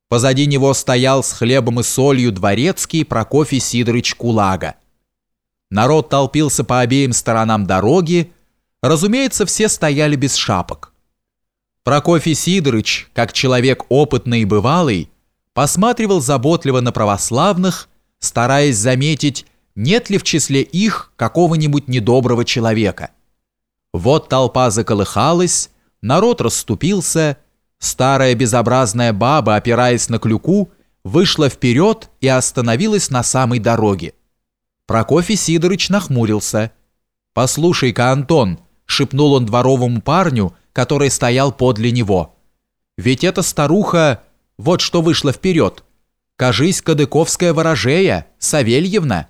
Позади него стоял с хлебом и солью дворецкий Прокофий Сидорыч Кулага. Народ толпился по обеим сторонам дороги, разумеется, все стояли без шапок. Прокофий Сидорыч, как человек опытный и бывалый, посматривал заботливо на православных, стараясь заметить, нет ли в числе их какого-нибудь недоброго человека. Вот толпа заколыхалась, народ расступился, старая безобразная баба, опираясь на клюку, вышла вперед и остановилась на самой дороге. Прокофий Сидорыч нахмурился. «Послушай-ка, Антон», — шепнул он дворовому парню, который стоял подле него, «ведь эта старуха вот что вышла вперед. Кажись, кадыковская ворожея, Савельевна».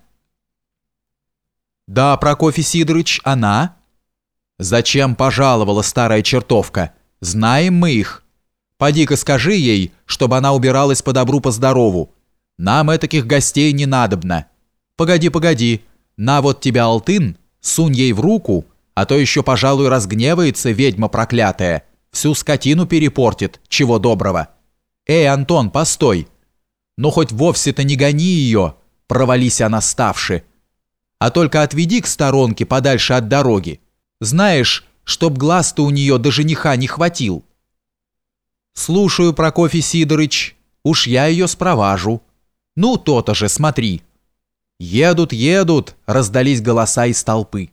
«Да, Прокофий Сидорыч, она». «Зачем пожаловала старая чертовка? Знаем мы их. Поди-ка скажи ей, чтобы она убиралась по добру, по здорову. Нам этаких гостей не надобно. Погоди, на вот тебя алтын, сунь ей в руку, а то еще, пожалуй, разгневается ведьма проклятая, всю скотину перепортит, чего доброго. Эй, Антон, постой. Ну хоть вовсе-то не гони ее, провались она ставши, а только отведи к сторонке подальше от дороги. Знаешь, чтоб глаз-то у нее до жениха не хватил». «Слушаю, Прокофий Сидорыч, уж я ее спроважу. Ну, то-то же, смотри». «Едут, едут!» – раздались голоса из толпы.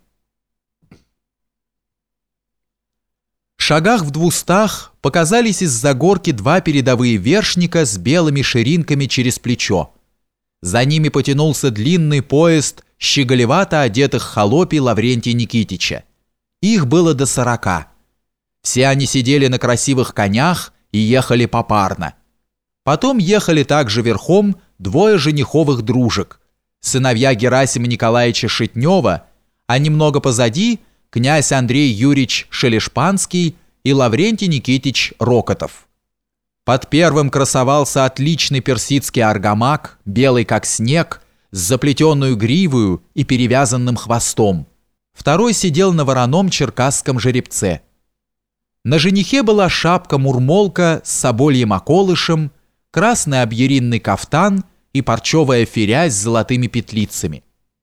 В шагах в 200 показались из-за горки два передовые вершника с белыми ширинками через плечо. За ними потянулся длинный поезд щеголевато одетых холопий Лаврентия Никитича. Их было до 40. Все они сидели на красивых конях и ехали попарно. Потом ехали также верхом двое жениховых дружек, сыновья Герасима Николаевича Шитнева, а немного позади князь Андрей Юрьевич Шелешпанский и Лаврентий Никитич Рокотов. Под первым красовался отличный персидский аргамак, белый как снег, с заплетенную гривою и перевязанным хвостом. Второй сидел на вороном черкасском жеребце. На женихе была шапка-мурмолка с собольем околышем, красный объяринный кафтан и парчевая ферязь с золотыми петлицами.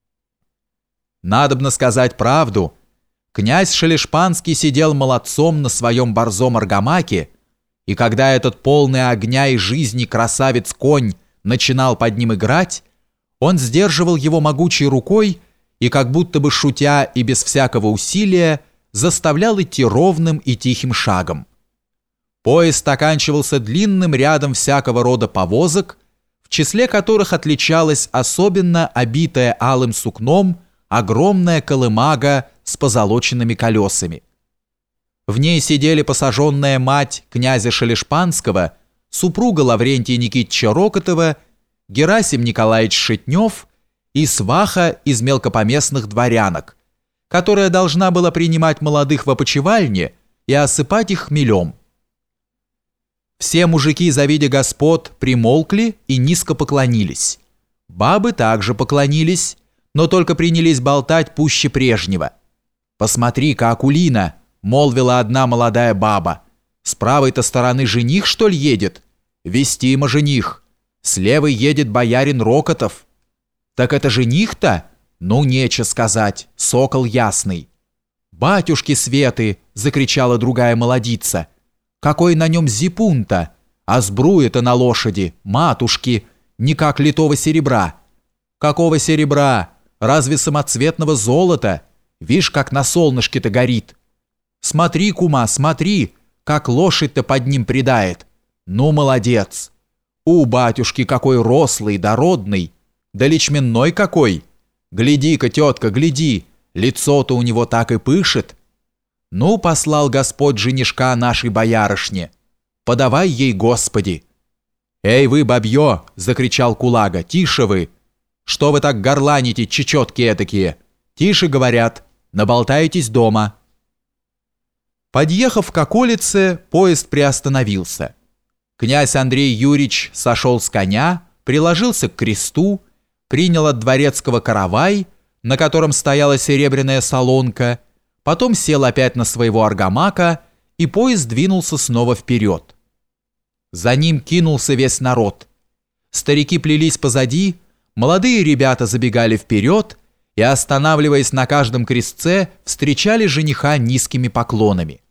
Надобно сказать правду, князь Шелешпанский сидел молодцом на своем борзом аргамаке, и когда этот полный огня и жизни красавец-конь начинал под ним играть, он сдерживал его могучей рукой и, как будто бы шутя и без всякого усилия, заставлял идти ровным и тихим шагом. Поезд оканчивался длинным рядом всякого рода повозок, в числе которых отличалась особенно обитая алым сукном огромная колымага с позолоченными колесами. В ней сидели посаженная мать князя Шелешпанского, супруга Лаврентия Никитича Рокотова, Герасим Николаевич Шитнев и сваха из мелкопоместных дворянок, которая должна была принимать молодых в опочивальне и осыпать их хмелем. Все мужики, завидя господ, примолкли и низко поклонились. Бабы также поклонились, но только принялись болтать пуще прежнего. «Посмотри-ка, Акулина!» — молвила одна молодая баба. «С правой-то стороны жених, что ли, едет? Вестимо жених. С левой едет боярин Рокотов». «Так это жених-то? Ну, нече сказать, сокол ясный». «Батюшки Светы!» — закричала другая молодица. «Какой на нем зипун-то? А сбруя-то на лошади, матушки, не как литого серебра». «Какого серебра? Разве самоцветного золота? Вишь, как на солнышке-то горит. Смотри, кума, смотри, как лошадь-то под ним придает. Ну, молодец. У, батюшки, какой рослый, дородный. Да личменной какой. Гляди-ка, тетка, гляди, лицо-то у него так и пышет. Ну, послал Господь женишка нашей боярышне. Подавай ей, Господи». «Эй вы, бабье!» — закричал Кулага. «Тише вы! Что вы так горланите, чечетки этакие? Тише, говорят, наболтаетесь дома». Подъехав к околице, поезд приостановился. Князь Андрей Юрьевич сошел с коня, приложился к кресту, принял от дворецкого каравай, на котором стояла серебряная солонка, потом сел опять на своего аргамака, и поезд двинулся снова вперед. За ним кинулся весь народ. Старики плелись позади, молодые ребята забегали вперед и, останавливаясь на каждом крестце, встречали жениха низкими поклонами.